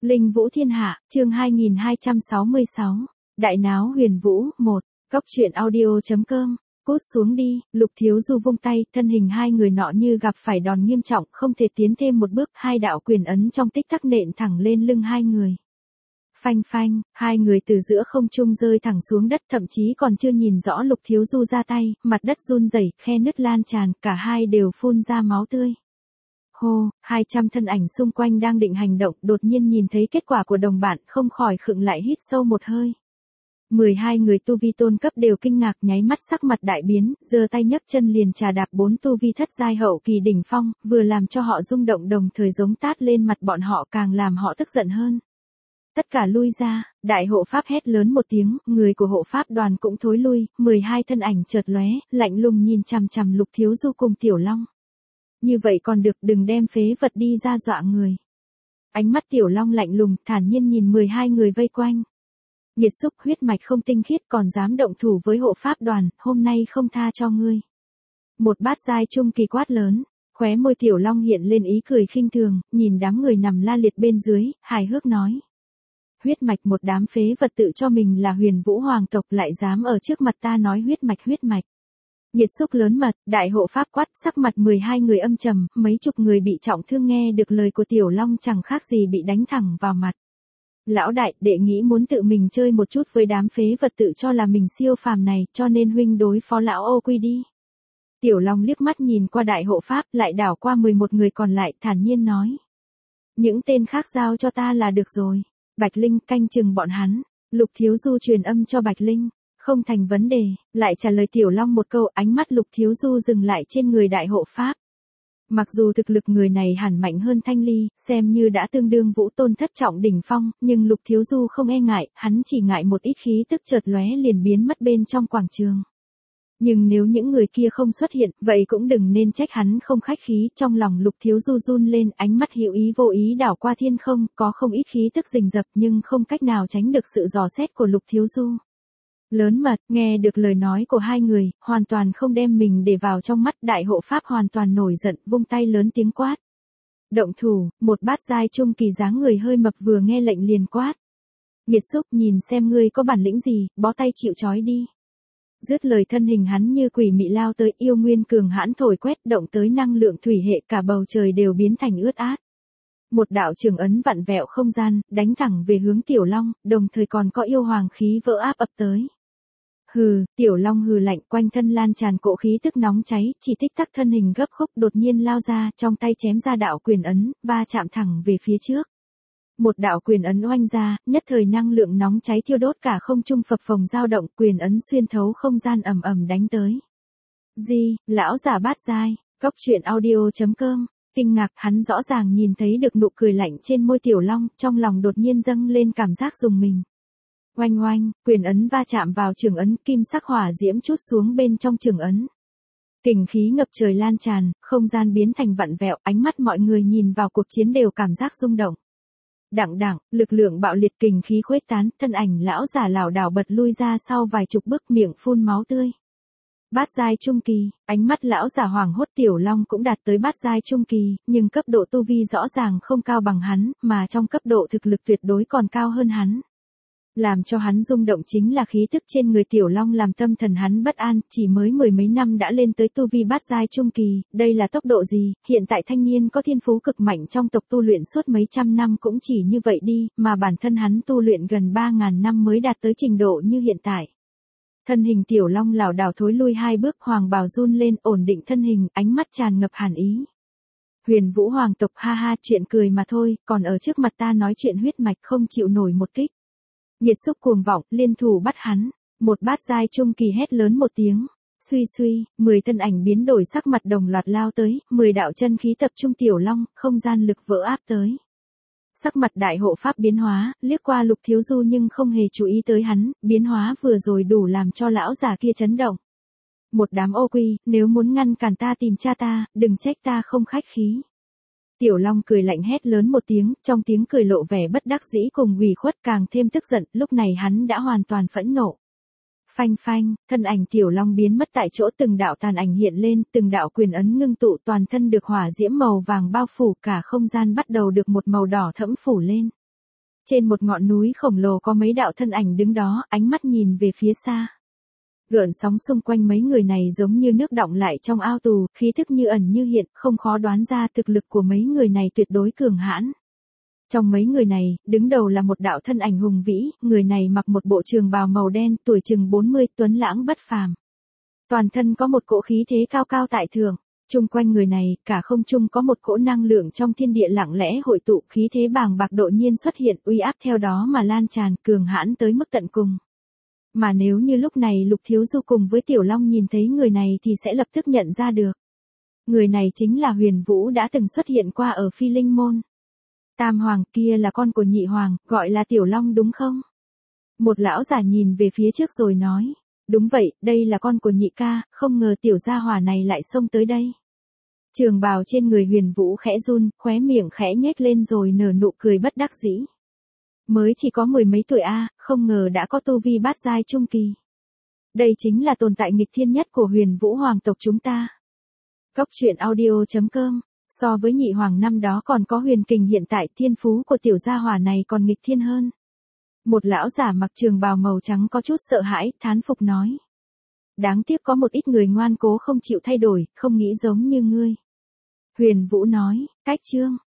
Linh Vũ Thiên Hạ, chương 2266. Đại náo huyền vũ, 1. Cóc truyện audio.com. Cút xuống đi, Lục Thiếu Du vung tay, thân hình hai người nọ như gặp phải đòn nghiêm trọng, không thể tiến thêm một bước, hai đạo quyền ấn trong tích tắc nện thẳng lên lưng hai người. Phanh phanh, hai người từ giữa không trung rơi thẳng xuống đất, thậm chí còn chưa nhìn rõ Lục Thiếu Du ra tay, mặt đất run rẩy, khe nứt lan tràn, cả hai đều phun ra máu tươi. Hô, 200 thân ảnh xung quanh đang định hành động, đột nhiên nhìn thấy kết quả của đồng bạn, không khỏi khựng lại hít sâu một hơi. 12 người tu vi tôn cấp đều kinh ngạc, nháy mắt sắc mặt đại biến, giơ tay nhấc chân liền trà đạp 4 tu vi thất giai hậu kỳ đỉnh phong, vừa làm cho họ rung động đồng thời giống tát lên mặt bọn họ, càng làm họ tức giận hơn. Tất cả lui ra, đại hộ pháp hét lớn một tiếng, người của hộ pháp đoàn cũng thối lui, 12 thân ảnh chợt lóe, lạnh lùng nhìn chằm chằm Lục Thiếu Du cùng Tiểu Long. Như vậy còn được, đừng đem phế vật đi ra dọa người. Ánh mắt Tiểu Long lạnh lùng, thản nhiên nhìn 12 người vây quanh. Nghiệt xúc, huyết mạch không tinh khiết còn dám động thủ với hộ pháp đoàn, hôm nay không tha cho ngươi. Một bát giai trung kỳ quát lớn, khóe môi Tiểu Long hiện lên ý cười khinh thường, nhìn đám người nằm la liệt bên dưới, hài hước nói. Huyết mạch, một đám phế vật tự cho mình là huyền vũ hoàng tộc lại dám ở trước mặt ta nói huyết mạch. Nhiệt xúc lớn mật, đại hộ pháp quát, sắc mặt 12 người âm trầm, mấy chục người bị trọng thương nghe được lời của Tiểu Long chẳng khác gì bị đánh thẳng vào mặt. Lão đại, đệ nghĩ muốn tự mình chơi một chút với đám phế vật tự cho là mình siêu phàm này, cho nên huynh đối phó lão ô quy đi. Tiểu Long liếc mắt nhìn qua đại hộ pháp, lại đảo qua 11 người còn lại, thản nhiên nói. Những tên khác giao cho ta là được rồi. Bạch Linh, canh chừng bọn hắn. Lục Thiếu Du truyền âm cho Bạch Linh. Không thành vấn đề, lại trả lời Tiểu Long một câu, ánh mắt Lục Thiếu Du dừng lại trên người đại hộ pháp. Mặc dù thực lực người này hẳn mạnh hơn Thanh Ly, xem như đã tương đương vũ tôn thất trọng đỉnh phong, nhưng Lục Thiếu Du không e ngại, hắn chỉ ngại một ít khí tức chợt lóe liền biến mất bên trong quảng trường. Nhưng nếu những người kia không xuất hiện, vậy cũng đừng nên trách hắn không khách khí, trong lòng Lục Thiếu Du run lên, ánh mắt hữu ý vô ý đảo qua thiên không, có không ít khí tức rình rập nhưng không cách nào tránh được sự dò xét của Lục Thiếu Du. Lớn mật, nghe được lời nói của hai người, hoàn toàn không đem mình để vào trong mắt, đại hộ pháp hoàn toàn nổi giận, vung tay lớn tiếng quát. Động thủ, một bát giai trung kỳ dáng người hơi mập vừa nghe lệnh liền quát. Nhiệt xúc, nhìn xem ngươi có bản lĩnh gì, bó tay chịu trói đi. Dứt lời thân hình hắn như quỷ mị lao tới, yêu nguyên cường hãn thổi quét động tới năng lượng thủy hệ, cả bầu trời đều biến thành ướt át. Một đạo trường ấn vặn vẹo không gian, đánh thẳng về hướng Tiểu Long, đồng thời còn có yêu hoàng khí vỡ áp ập tới. Hừ, Tiểu Long hừ lạnh, quanh thân lan tràn cỗ khí tức nóng cháy, chỉ tích tắc thân hình gấp khúc đột nhiên lao ra, trong tay chém ra đạo quyền ấn, va chạm thẳng về phía trước. Một đạo quyền ấn oanh ra, nhất thời năng lượng nóng cháy thiêu đốt cả không trung phập phồng dao động, quyền ấn xuyên thấu không gian ầm ầm đánh tới. Lão giả bát giai, cóc truyện audio.com. Kinh ngạc, hắn rõ ràng nhìn thấy được nụ cười lạnh trên môi Tiểu Long, trong lòng đột nhiên dâng lên cảm giác rùng mình. Oanh oanh, quyền ấn va chạm vào trường ấn, kim sắc hỏa diễm trút xuống bên trong trường ấn. Kình khí ngập trời lan tràn, không gian biến thành vặn vẹo, ánh mắt mọi người nhìn vào cuộc chiến đều cảm giác rung động. Đặng, lực lượng bạo liệt, kình khí khuếch tán, thân ảnh lão giả lảo đảo bật lui ra sau vài chục bước, miệng phun máu tươi. Bát giai trung kỳ, ánh mắt lão giả hoảng hốt. Tiểu Long cũng đạt tới bát giai trung kỳ, nhưng cấp độ tu vi rõ ràng không cao bằng hắn, mà trong cấp độ thực lực tuyệt đối còn cao hơn hắn. Làm cho hắn rung động chính là khí tức trên người Tiểu Long, làm tâm thần hắn bất an, chỉ mới mười mấy năm đã lên tới tu vi bát giai trung kỳ, đây là tốc độ gì, hiện tại thanh niên có thiên phú cực mạnh trong tộc tu luyện suốt mấy trăm năm cũng chỉ như vậy đi, mà bản thân hắn tu luyện gần 3.000 năm mới đạt tới trình độ như hiện tại. Thân hình Tiểu Long lảo đảo thối lui 2 bước, hoàng bào run lên, ổn định thân hình, ánh mắt tràn ngập hàn ý. Huyền vũ hoàng tộc, ha ha, chuyện cười mà thôi, còn ở trước mặt ta nói chuyện huyết mạch không chịu nổi một kích. Nhiệt xúc cuồng vọng, liên thủ bắt hắn. Một bát giai trung kỳ hét lớn một tiếng. Suy, 10 thân ảnh biến đổi sắc mặt đồng loạt lao tới, 10 đạo chân khí tập trung Tiểu Long, không gian lực vỡ áp tới. Sắc mặt đại hộ pháp biến hóa, liếc qua Lục Thiếu Du nhưng không hề chú ý tới hắn, biến hóa vừa rồi đủ làm cho lão già kia chấn động. Một đám ô quy, nếu muốn ngăn cản ta tìm cha ta, đừng trách ta không khách khí. Tiểu Long cười lạnh hét lớn một tiếng, trong tiếng cười lộ vẻ bất đắc dĩ cùng ủy khuất, càng thêm tức giận, lúc này hắn đã hoàn toàn phẫn nộ. Phanh phanh, thân ảnh Tiểu Long biến mất tại chỗ, từng đạo tàn ảnh hiện lên, từng đạo quyền ấn ngưng tụ, toàn thân được hỏa diễm màu vàng bao phủ, cả không gian bắt đầu được một màu đỏ thẫm phủ lên. Trên một ngọn núi khổng lồ có mấy đạo thân ảnh đứng đó, ánh mắt nhìn về phía xa. Gợn sóng xung quanh mấy người này giống như nước đọng lại trong ao tù, khí thức như ẩn như hiện, không khó đoán ra thực lực của mấy người này tuyệt đối cường hãn. Trong mấy người này, đứng đầu là một đạo thân ảnh hùng vĩ, người này mặc một bộ trường bào màu đen, tuổi chừng 40, tuấn lãng bất phàm. Toàn thân có một cỗ khí thế cao cao tại thượng, chung quanh người này, cả không trung có một cỗ năng lượng trong thiên địa lặng lẽ hội tụ, khí thế bàng bạc đột nhiên xuất hiện, uy áp theo đó mà lan tràn, cường hãn tới mức tận cùng. Mà nếu như lúc này Lục Thiếu Du cùng với Tiểu Long nhìn thấy người này thì sẽ lập tức nhận ra được. Người này chính là Huyền Vũ đã từng xuất hiện qua ở Phi Linh Môn. Tam Hoàng kia là con của Nhị Hoàng, gọi là Tiểu Long đúng không? Một lão giả nhìn về phía trước rồi nói. Đúng vậy, đây là con của Nhị ca, không ngờ tiểu gia hỏa này lại xông tới đây. Trường bào trên người Huyền Vũ khẽ run, khóe miệng khẽ nhếch lên rồi nở nụ cười bất đắc dĩ. Mới chỉ có mười mấy tuổi không ngờ đã có tu vi bát giai trung kỳ. Đây chính là tồn tại nghịch thiên nhất của Huyền Vũ hoàng tộc chúng ta. Cốc truyện audio.com. So với Nhị Hoàng năm đó còn có huyền kình, hiện tại thiên phú của tiểu gia hỏa này còn nghịch thiên hơn. Một lão giả mặc trường bào màu trắng có chút sợ hãi, thán phục nói. Đáng tiếc có một ít người ngoan cố không chịu thay đổi, không nghĩ giống như ngươi. Huyền Vũ nói, cách chương.